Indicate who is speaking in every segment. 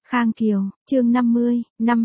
Speaker 1: Khang Kiều, chương 50, năm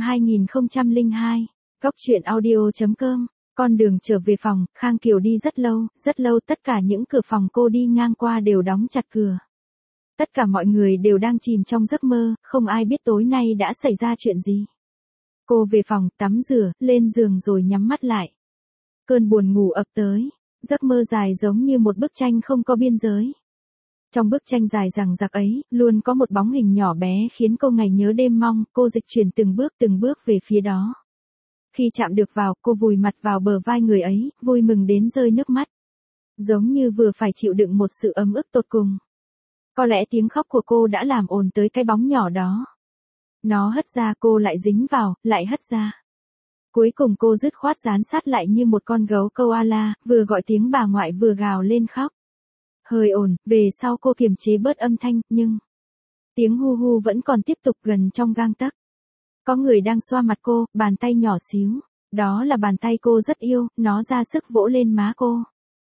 Speaker 1: 2002, Góc truyện audio.com. Con đường trở về phòng, Khang Kiều đi rất lâu tất cả những cửa phòng cô đi ngang qua đều đóng chặt cửa. Tất cả mọi người đều đang chìm trong giấc mơ, không ai biết tối nay đã xảy ra chuyện gì. Cô về phòng, tắm rửa, lên giường rồi nhắm mắt lại. Cơn buồn ngủ ập tới, giấc mơ dài giống như một bức tranh không có biên giới. Trong bức tranh dài dằng dặc ấy, luôn có một bóng hình nhỏ bé khiến cô ngày nhớ đêm mong, cô dịch chuyển từng bước về phía đó. Khi chạm được vào, cô vùi mặt vào bờ vai người ấy, vui mừng đến rơi nước mắt. Giống như vừa phải chịu đựng một sự ấm ức tột cùng. Có lẽ tiếng khóc của cô đã làm ồn tới cái bóng nhỏ đó. Nó hất ra cô lại dính vào, lại hất ra. Cuối cùng cô dứt khoát dán sát lại như một con gấu koala, vừa gọi tiếng bà ngoại vừa gào lên khóc. Hơi ồn, về sau cô kiềm chế bớt âm thanh, nhưng tiếng hu hu vẫn còn tiếp tục gần trong gang tấc. Có người đang xoa mặt cô, bàn tay nhỏ xíu. Đó là bàn tay cô rất yêu, nó ra sức vỗ lên má cô.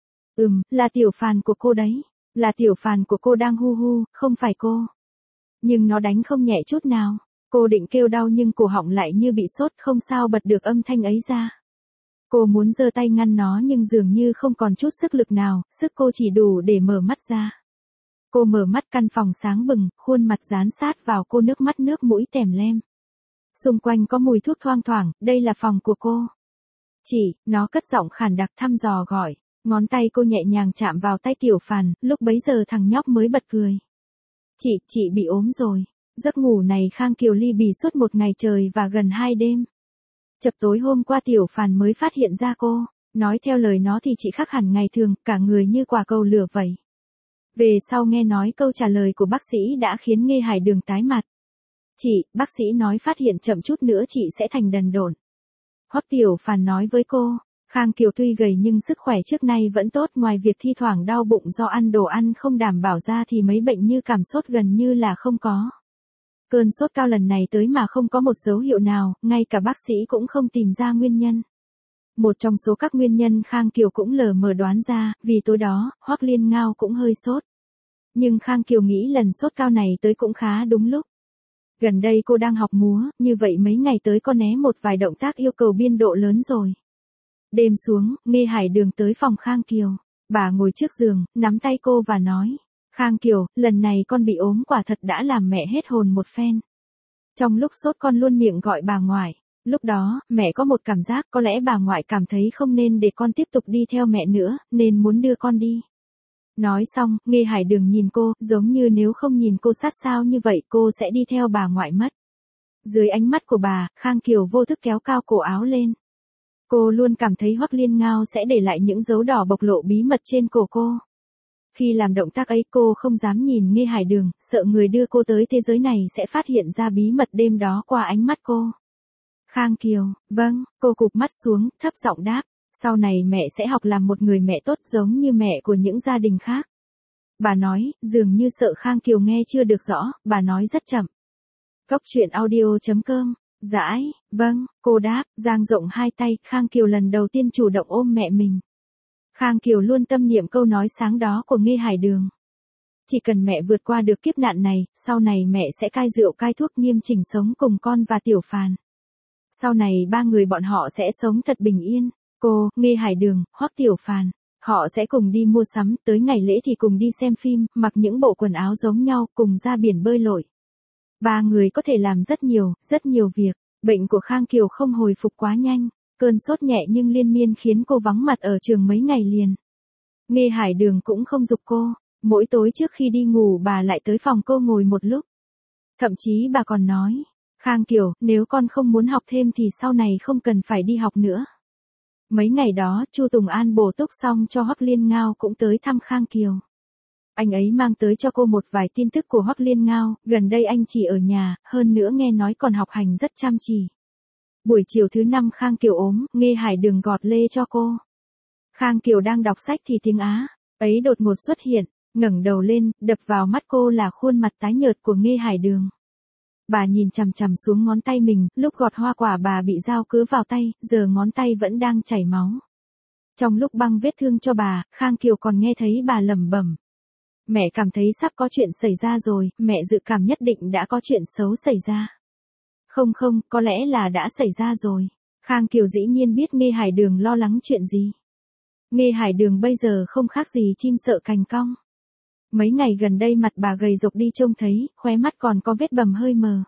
Speaker 1: Là Tiểu Phàn của cô đấy. Là Tiểu Phàn của cô đang hu hu, không phải cô. Nhưng nó đánh không nhẹ chút nào. Cô định kêu đau nhưng cổ họng lại như bị sốt, không sao bật được âm thanh ấy ra. Cô muốn giơ tay ngăn nó nhưng dường như không còn chút sức lực nào, sức cô chỉ đủ để mở mắt ra. Cô mở mắt, căn phòng sáng bừng, khuôn mặt dán sát vào cô, nước mắt nước mũi tèm lem. Xung quanh có mùi thuốc thoang thoảng, đây là phòng của cô. Nó cất giọng khàn đặc thăm dò gọi. Ngón tay cô nhẹ nhàng chạm vào tay Tiểu Phàn, lúc bấy giờ thằng nhóc mới bật cười. Chị bị ốm rồi. Giấc ngủ này Khang Kiều ly bì suốt một ngày trời và gần 2 đêm. Chập tối hôm qua Tiểu Phàn mới phát hiện ra cô. Nói theo lời nó thì chị khác hẳn ngày thường, cả người như quả cầu lửa vậy. Về sau nghe nói câu trả lời của bác sĩ đã khiến Nghê Hải Đường tái mặt. Bác sĩ nói phát hiện chậm chút nữa chị sẽ thành đần độn. Hoắc Tiểu Phàn nói với cô. Khang Kiều tuy gầy nhưng sức khỏe trước nay vẫn tốt, ngoài việc thi thoảng đau bụng do ăn đồ ăn không đảm bảo ra thì mấy bệnh như cảm sốt gần như là không có. Cơn sốt cao lần này tới mà không có một dấu hiệu nào, ngay cả bác sĩ cũng không tìm ra nguyên nhân. Một trong số các nguyên nhân Khang Kiều cũng lờ mờ đoán ra, vì tối đó, Hoắc Liên Ngao cũng hơi sốt. Nhưng Khang Kiều nghĩ lần sốt cao này tới cũng khá đúng lúc. Gần đây cô đang học múa, như vậy mấy ngày tới có né một vài động tác yêu cầu biên độ lớn rồi. Đêm xuống, Nghê Hải Đường tới phòng Khang Kiều. Bà ngồi trước giường, nắm tay cô và nói. Khang Kiều, lần này con bị ốm quả thật đã làm mẹ hết hồn một phen. Trong lúc sốt con luôn miệng gọi bà ngoại. Lúc đó, mẹ có một cảm giác có lẽ bà ngoại cảm thấy không nên để con tiếp tục đi theo mẹ nữa, nên muốn đưa con đi. Nói xong, Nghê Hải Đường nhìn cô, giống như nếu không nhìn cô sát sao như vậy cô sẽ đi theo bà ngoại mất. Dưới ánh mắt của bà, Khang Kiều vô thức kéo cao cổ áo lên. Cô luôn cảm thấy Hoắc Liên Ngao sẽ để lại những dấu đỏ bộc lộ bí mật trên cổ cô. Khi làm động tác ấy cô không dám nhìn Nghê Hải Đường, sợ người đưa cô tới thế giới này sẽ phát hiện ra bí mật đêm đó qua ánh mắt cô. Khang Kiều, vâng, cô cụp mắt xuống, thấp giọng đáp. Sau này mẹ sẽ học làm một người mẹ tốt giống như mẹ của những gia đình khác. Bà nói, dường như sợ Khang Kiều nghe chưa được rõ, bà nói rất chậm. Góc truyện audio.com. Vâng, cô đáp, dang rộng hai tay, Khang Kiều lần đầu tiên chủ động ôm mẹ mình. Khang Kiều luôn tâm niệm câu nói sáng đó của Nghê Hải Đường. Chỉ cần mẹ vượt qua được kiếp nạn này, sau này mẹ sẽ cai rượu cai thuốc nghiêm chỉnh sống cùng con và Tiểu Phàn. Sau này ba người bọn họ sẽ sống thật bình yên. Cô, Nghê Hải Đường, Hoắc Tiểu Phàn. Họ sẽ cùng đi mua sắm, tới ngày lễ thì cùng đi xem phim, mặc những bộ quần áo giống nhau, cùng ra biển bơi lội. Ba người có thể làm rất nhiều việc. Bệnh của Khang Kiều không hồi phục quá nhanh. Cơn sốt nhẹ nhưng liên miên khiến cô vắng mặt ở trường mấy ngày liền. Nghê Hải Đường cũng không giục cô. Mỗi tối trước khi đi ngủ bà lại tới phòng cô ngồi một lúc. Thậm chí bà còn nói. Khang Kiều, nếu con không muốn học thêm thì sau này không cần phải đi học nữa. Mấy ngày đó, Chu Tùng An bổ túc xong cho Hoắc Liên Ngao cũng tới thăm Khang Kiều. Anh ấy mang tới cho cô một vài tin tức của Hoắc Liên Ngao, gần đây anh chỉ ở nhà, hơn nữa nghe nói còn học hành rất chăm chỉ. Buổi chiều thứ 5 Khang Kiều ốm, Nghê Hải Đường gọt lê cho cô. Khang Kiều đang đọc sách thì tiếng Á ấy đột ngột xuất hiện, ngẩng đầu lên, đập vào mắt cô là khuôn mặt tái nhợt của Nghê Hải Đường. Bà nhìn chằm chằm xuống ngón tay mình, lúc gọt hoa quả bà bị dao cứa vào tay, giờ ngón tay vẫn đang chảy máu. Trong lúc băng vết thương cho bà, Khang Kiều còn nghe thấy bà lẩm bẩm. Mẹ cảm thấy sắp có chuyện xảy ra rồi, mẹ dự cảm nhất định đã có chuyện xấu xảy ra. Không không, có lẽ là đã xảy ra rồi. Khang Kiều dĩ nhiên biết Nghê Hải Đường lo lắng chuyện gì. Nghê Hải Đường bây giờ không khác gì chim sợ cành cong. Mấy ngày gần đây mặt bà gầy rộc đi trông thấy, khóe mắt còn có vết bầm hơi mờ.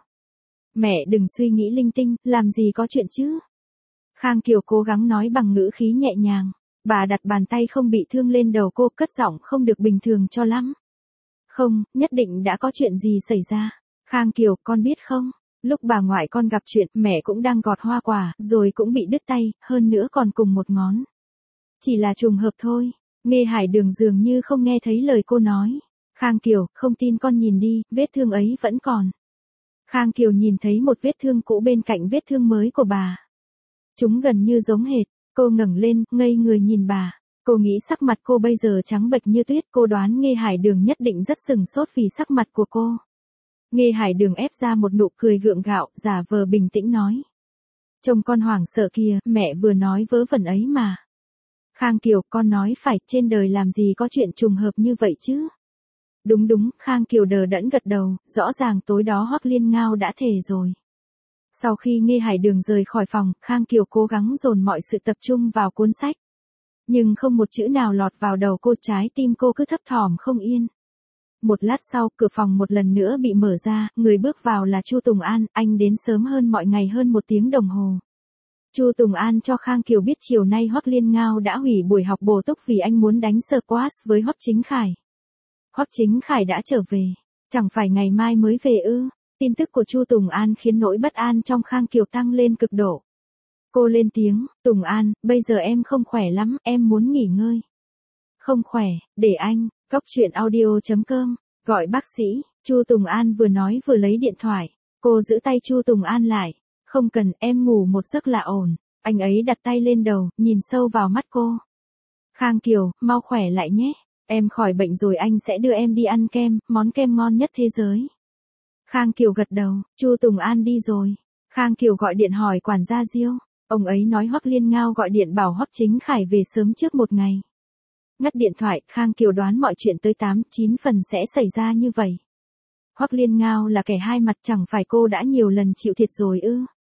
Speaker 1: Mẹ đừng suy nghĩ linh tinh, làm gì có chuyện chứ. Khang Kiều cố gắng nói bằng ngữ khí nhẹ nhàng. Bà đặt bàn tay không bị thương lên đầu cô, cất giọng không được bình thường cho lắm. Không, nhất định đã có chuyện gì xảy ra. Khang Kiều, con biết không? Lúc bà ngoại con gặp chuyện, mẹ cũng đang gọt hoa quả, rồi cũng bị đứt tay, hơn nữa còn cùng một ngón. Chỉ là trùng hợp thôi. Nghê Hải Đường dường như không nghe thấy lời cô nói. Khang Kiều, không tin con nhìn đi, vết thương ấy vẫn còn. Khang Kiều nhìn thấy một vết thương cũ bên cạnh vết thương mới của bà. Chúng gần như giống hệt. Cô ngẩng lên, ngây người nhìn bà. Cô nghĩ sắc mặt cô bây giờ trắng bệch như tuyết. Cô đoán Nghê Hải Đường nhất định rất sừng sốt vì sắc mặt của cô. Nghê Hải Đường ép ra một nụ cười gượng gạo, giả vờ bình tĩnh nói. Trông con hoảng sợ kìa, mẹ vừa nói vớ vẩn ấy mà. Khang Kiều, con nói phải, trên đời làm gì có chuyện trùng hợp như vậy chứ? Đúng đúng, Khang Kiều đờ đẫn gật đầu, rõ ràng tối đó Hoắc Liên Ngao đã thề rồi. Sau khi Nghê Hải Đường rời khỏi phòng, Khang Kiều cố gắng dồn mọi sự tập trung vào cuốn sách. Nhưng không một chữ nào lọt vào đầu cô, trái tim cô cứ thấp thỏm không yên. Một lát sau, cửa phòng một lần nữa bị mở ra, người bước vào là Chu Tùng An, anh đến sớm hơn mọi ngày hơn 1 tiếng đồng hồ. Chu Tùng An cho Khang Kiều biết chiều nay Hoắc Liên Ngao đã hủy buổi học bổ túc vì anh muốn đánh squash với Hoắc Chính Khải. Hoắc Chính Khải đã trở về, chẳng phải ngày mai mới về ư? Tin tức của Chu Tùng An khiến nỗi bất an trong Khang Kiều tăng lên cực độ. Cô lên tiếng, Tùng An, bây giờ em không khỏe lắm, em muốn nghỉ ngơi. Không khỏe, để anh, Cóc Truyện Audio.com, gọi bác sĩ. Chu Tùng An vừa nói vừa lấy điện thoại. Cô giữ tay Chu Tùng An lại. Không cần, em ngủ một giấc là ổn. Anh ấy đặt tay lên đầu, nhìn sâu vào mắt cô. Khang Kiều, mau khỏe lại nhé. Em khỏi bệnh rồi anh sẽ đưa em đi ăn kem, món kem ngon nhất thế giới. Khang Kiều gật đầu, Chu Tùng An đi rồi. Khang Kiều gọi điện hỏi quản gia Diêu. Ông ấy nói Hoắc Liên Ngao gọi điện bảo Hoắc Chính Khải về sớm trước một ngày. Ngắt điện thoại, Khang Kiều đoán mọi chuyện tới 8-9 phần sẽ xảy ra như vậy. Hoắc Liên Ngao là kẻ hai mặt, chẳng phải cô đã nhiều lần chịu thiệt rồi ư?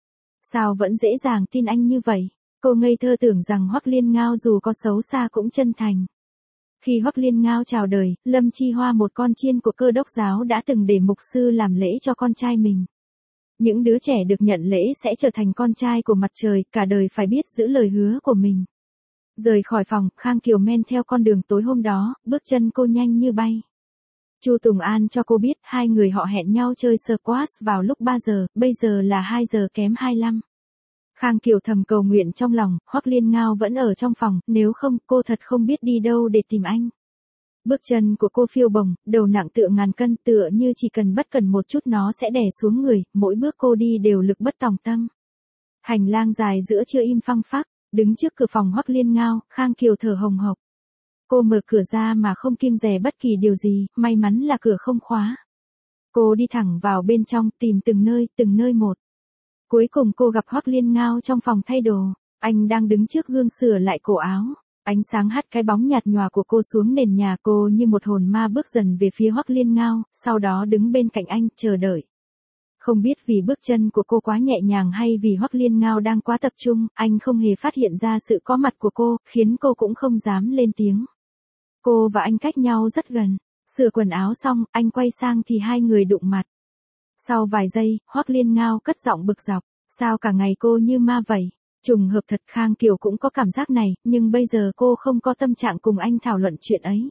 Speaker 1: Sao vẫn dễ dàng tin anh như vậy? Cô ngây thơ tưởng rằng Hoắc Liên Ngao dù có xấu xa cũng chân thành. Khi Hoắc Liên Ngao chào đời, Lâm Chi Hoa, một con chiên của Cơ Đốc giáo, đã từng để mục sư làm lễ cho con trai mình. Những đứa trẻ được nhận lễ sẽ trở thành con trai của mặt trời, cả đời phải biết giữ lời hứa của mình. Rời khỏi phòng, Khang Kiều men theo con đường tối hôm đó, bước chân cô nhanh như bay. Chu Tùng An cho cô biết hai người họ hẹn nhau chơi squash vào lúc 3 giờ, bây giờ là 2 giờ kém 25. Khang Kiều thầm cầu nguyện trong lòng, Hoắc Liên Ngao vẫn ở trong phòng, nếu không cô thật không biết đi đâu để tìm anh. Bước chân của cô phiêu bồng, đầu nặng tựa ngàn cân, tựa như chỉ cần bất cần một chút nó sẽ đè xuống người, mỗi bước cô đi đều lực bất tòng tâm. Hành lang dài giữa trưa im phăng phắc, đứng trước cửa phòng Hoắc Liên Ngao, Khang Kiều thở hồng hộc. Cô mở cửa ra mà không kiêng dè bất kỳ điều gì, may mắn là cửa không khóa. Cô đi thẳng vào bên trong, tìm từng nơi một. Cuối cùng cô gặp Hoắc Liên Ngao trong phòng thay đồ. Anh đang đứng trước gương sửa lại cổ áo. Ánh sáng hắt cái bóng nhạt nhòa của cô xuống nền nhà. Cô như một hồn ma bước dần về phía Hoắc Liên Ngao, sau đó đứng bên cạnh anh, chờ đợi. Không biết vì bước chân của cô quá nhẹ nhàng hay vì Hoắc Liên Ngao đang quá tập trung, anh không hề phát hiện ra sự có mặt của cô, khiến cô cũng không dám lên tiếng. Cô và anh cách nhau rất gần. Sửa quần áo xong, anh quay sang thì hai người đụng mặt. Sau vài giây, Hoắc Liên Ngao cất giọng bực dọc. Sao cả ngày cô như ma vậy? Trùng hợp thật, Khang Kiều cũng có cảm giác này, nhưng bây giờ cô không có tâm trạng cùng anh thảo luận chuyện ấy.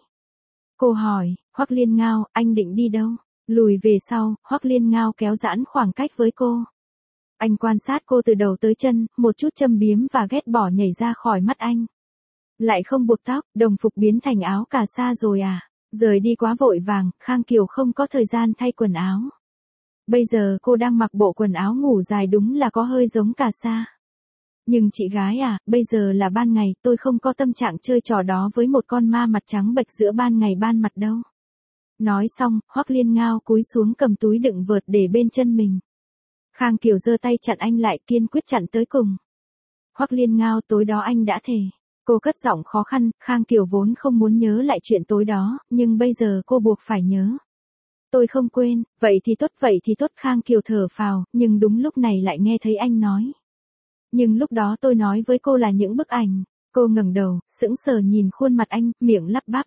Speaker 1: Cô hỏi, Hoắc Liên Ngao, anh định đi đâu? Lùi về sau, Hoắc Liên Ngao kéo giãn khoảng cách với cô. Anh quan sát cô từ đầu tới chân, một chút châm biếm và ghét bỏ nhảy ra khỏi mắt anh. Lại không buộc tóc, đồng phục biến thành áo cà sa rồi à? Rời đi quá vội vàng, Khang Kiều không có thời gian thay quần áo. Bây giờ cô đang mặc bộ quần áo ngủ dài đúng là có hơi giống cà sa. Nhưng chị gái à, bây giờ là ban ngày, tôi không có tâm trạng chơi trò đó với một con ma mặt trắng bệch giữa ban ngày ban mặt đâu. Nói xong, Hoắc Liên Ngao cúi xuống cầm túi đựng vợt để bên chân mình. Khang Kiều giơ tay chặn anh lại, kiên quyết chặn tới cùng. Hoắc Liên Ngao, tối đó anh đã thề. Cô cất giọng khó khăn, Khang Kiều vốn không muốn nhớ lại chuyện tối đó, nhưng bây giờ cô buộc phải nhớ. Tôi không quên, vậy thì tốt Khang Kiều thở phào, nhưng đúng lúc này lại nghe thấy anh nói. Nhưng lúc đó tôi nói với cô là những bức ảnh. Cô ngẩng đầu, sững sờ nhìn khuôn mặt anh, miệng lắp bắp.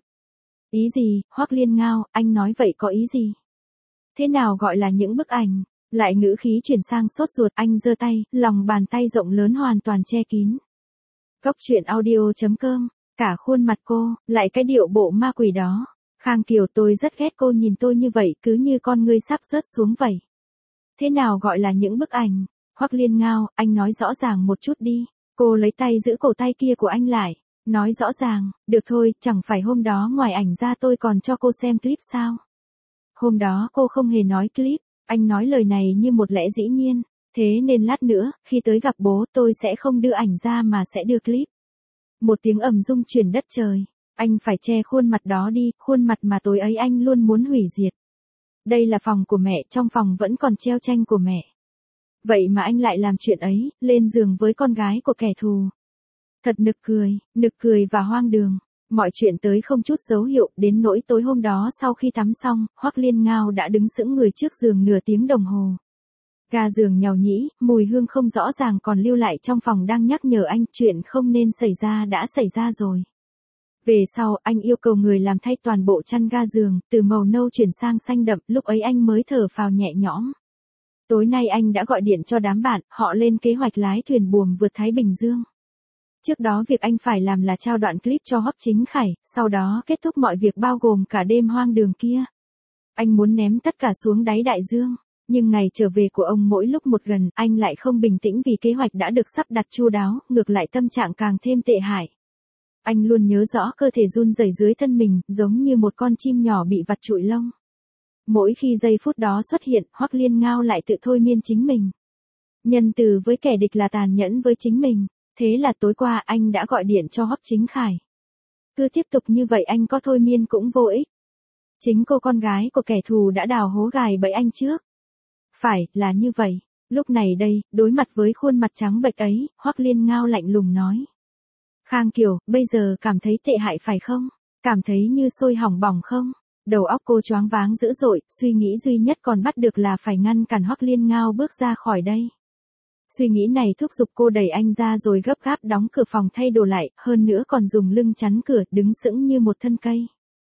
Speaker 1: Ý gì, Hoắc Liên Ngao, anh nói vậy có ý gì? Thế nào gọi là những bức ảnh? Lại ngữ khí chuyển sang sốt ruột, anh giơ tay, lòng bàn tay rộng lớn hoàn toàn che kín. Cốc truyện audio.com, cả khuôn mặt cô, lại cái điệu bộ ma quỷ đó. Khang Kiều, tôi rất ghét cô nhìn tôi như vậy, cứ như con ngươi sắp rớt xuống vậy. Thế nào gọi là những bức ảnh? Hoắc Liên Ngao, anh nói rõ ràng một chút đi. Cô lấy tay giữ cổ tay kia của anh lại. Nói rõ ràng, được thôi, chẳng phải hôm đó ngoài ảnh ra tôi còn cho cô xem clip sao? Hôm đó cô không hề nói clip, anh nói lời này như một lẽ dĩ nhiên. Thế nên lát nữa, khi tới gặp bố tôi sẽ không đưa ảnh ra mà sẽ đưa clip. Một tiếng ầm rung chuyển đất trời. Anh phải che khuôn mặt đó đi, khuôn mặt mà tối ấy anh luôn muốn hủy diệt. Đây là phòng của mẹ, trong phòng vẫn còn treo tranh của mẹ. Vậy mà anh lại làm chuyện ấy, lên giường với con gái của kẻ thù. Thật nực cười và hoang đường. Mọi chuyện tới không chút dấu hiệu, đến nỗi tối hôm đó sau khi tắm xong, Hoắc Liên Ngao đã đứng sững người trước giường nửa tiếng đồng hồ. Ga giường nhàu nhĩ, mùi hương không rõ ràng còn lưu lại trong phòng đang nhắc nhở anh chuyện không nên xảy ra đã xảy ra rồi. Về sau, anh yêu cầu người làm thay toàn bộ chăn ga giường, từ màu nâu chuyển sang xanh đậm, lúc ấy anh mới thở phào nhẹ nhõm. Tối nay anh đã gọi điện cho đám bạn, họ lên kế hoạch lái thuyền buồm vượt Thái Bình Dương. Trước đó việc anh phải làm là trao đoạn clip cho Hoắc Chính Khải, sau đó kết thúc mọi việc bao gồm cả đêm hoang đường kia. Anh muốn ném tất cả xuống đáy đại dương, nhưng ngày trở về của ông mỗi lúc một gần, anh lại không bình tĩnh vì kế hoạch đã được sắp đặt chu đáo, ngược lại tâm trạng càng thêm tệ hại. Anh luôn nhớ rõ cơ thể run rẩy dưới thân mình, giống như một con chim nhỏ bị vặt trụi lông. Mỗi khi giây phút đó xuất hiện, Hoắc Liên Ngao lại tự thôi miên chính mình. Nhân từ với kẻ địch là tàn nhẫn với chính mình. Thế là tối qua anh đã gọi điện cho Hoắc Chính Khải. Cứ tiếp tục như vậy anh có thôi miên cũng vô ích. Chính cô con gái của kẻ thù đã đào hố gài bẫy anh trước. Phải, là như vậy. Lúc này đây, đối mặt với khuôn mặt trắng bệch ấy, Hoắc Liên Ngao lạnh lùng nói. Khang Kiều, bây giờ cảm thấy tệ hại phải không? Cảm thấy như sôi hỏng bỏng không? Đầu óc cô choáng váng dữ dội, suy nghĩ duy nhất còn bắt được là phải ngăn cản Hoắc Liên Ngao bước ra khỏi đây. Suy nghĩ này thúc giục cô đẩy anh ra rồi gấp gáp đóng cửa phòng thay đồ lại, hơn nữa còn dùng lưng chắn cửa, đứng sững như một thân cây.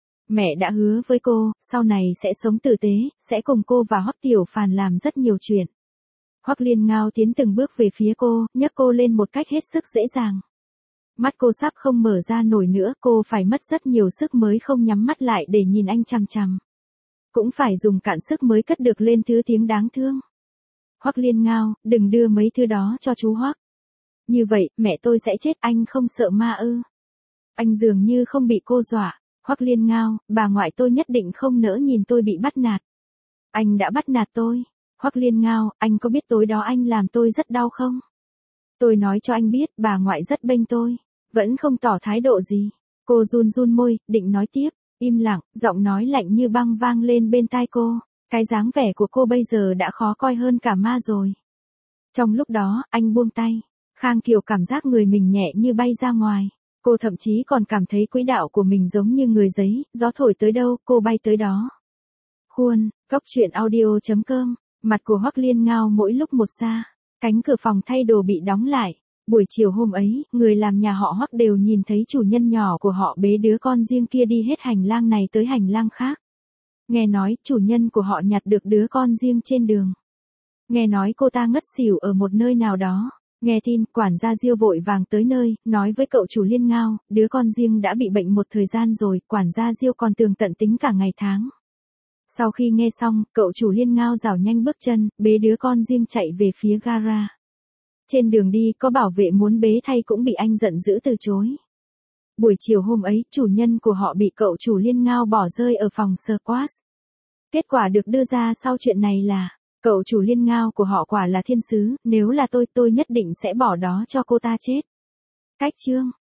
Speaker 1: Mẹ đã hứa với cô, sau này sẽ sống tử tế, sẽ cùng cô và Hoắc Tiểu Phàn làm rất nhiều chuyện. Hoắc Liên Ngao tiến từng bước về phía cô, nhấc cô lên một cách hết sức dễ dàng. Mắt cô sắp không mở ra nổi nữa, cô phải mất rất nhiều sức mới không nhắm mắt lại để nhìn anh chằm chằm. Cũng phải dùng cạn sức mới cất được lên thứ tiếng đáng thương. Hoắc Liên Ngao, đừng đưa mấy thứ đó cho chú Hoắc. Như vậy, mẹ tôi sẽ chết, anh không sợ ma ư? Anh dường như không bị cô dọa. Hoắc Liên Ngao, bà ngoại tôi nhất định không nỡ nhìn tôi bị bắt nạt. Anh đã bắt nạt tôi. Hoắc Liên Ngao, anh có biết tối đó anh làm tôi rất đau không? Tôi nói cho anh biết, bà ngoại rất bênh tôi. Vẫn không tỏ thái độ gì. Cô run run môi, định nói tiếp. Im lặng, giọng nói lạnh như băng vang lên bên tai cô. Cái dáng vẻ của cô bây giờ đã khó coi hơn cả ma rồi. Trong lúc đó, anh buông tay. Khang Kiều cảm giác người mình nhẹ như bay ra ngoài. Cô thậm chí còn cảm thấy quỹ đạo của mình giống như người giấy, gió thổi tới đâu, cô bay tới đó. Khuôn, cốc truyện audio.com, mặt của Hoắc Liên Ngao mỗi lúc một xa. Cánh cửa phòng thay đồ bị đóng lại. Buổi chiều hôm ấy, người làm nhà họ Hoắc đều nhìn thấy chủ nhân nhỏ của họ bế đứa con riêng kia đi hết hành lang này tới hành lang khác. Nghe nói, chủ nhân của họ nhặt được đứa con riêng trên đường. Nghe nói cô ta ngất xỉu ở một nơi nào đó. Nghe tin, quản gia Diêu vội vàng tới nơi, nói với cậu chủ Liên Ngao, đứa con riêng đã bị bệnh một thời gian rồi, quản gia Diêu còn tường tận tính cả ngày tháng. Sau khi nghe xong, cậu chủ Liên Ngao rảo nhanh bước chân, bế đứa con riêng chạy về phía gara. Trên đường đi, có bảo vệ muốn bế thay cũng bị anh giận dữ từ chối. Buổi chiều hôm ấy, chủ nhân của họ bị cậu chủ Liên Ngao bỏ rơi ở phòng squash. Kết quả được đưa ra sau chuyện này là, cậu chủ Liên Ngao của họ quả là thiên sứ, nếu là tôi nhất định sẽ bỏ đó cho cô ta chết. Cách chương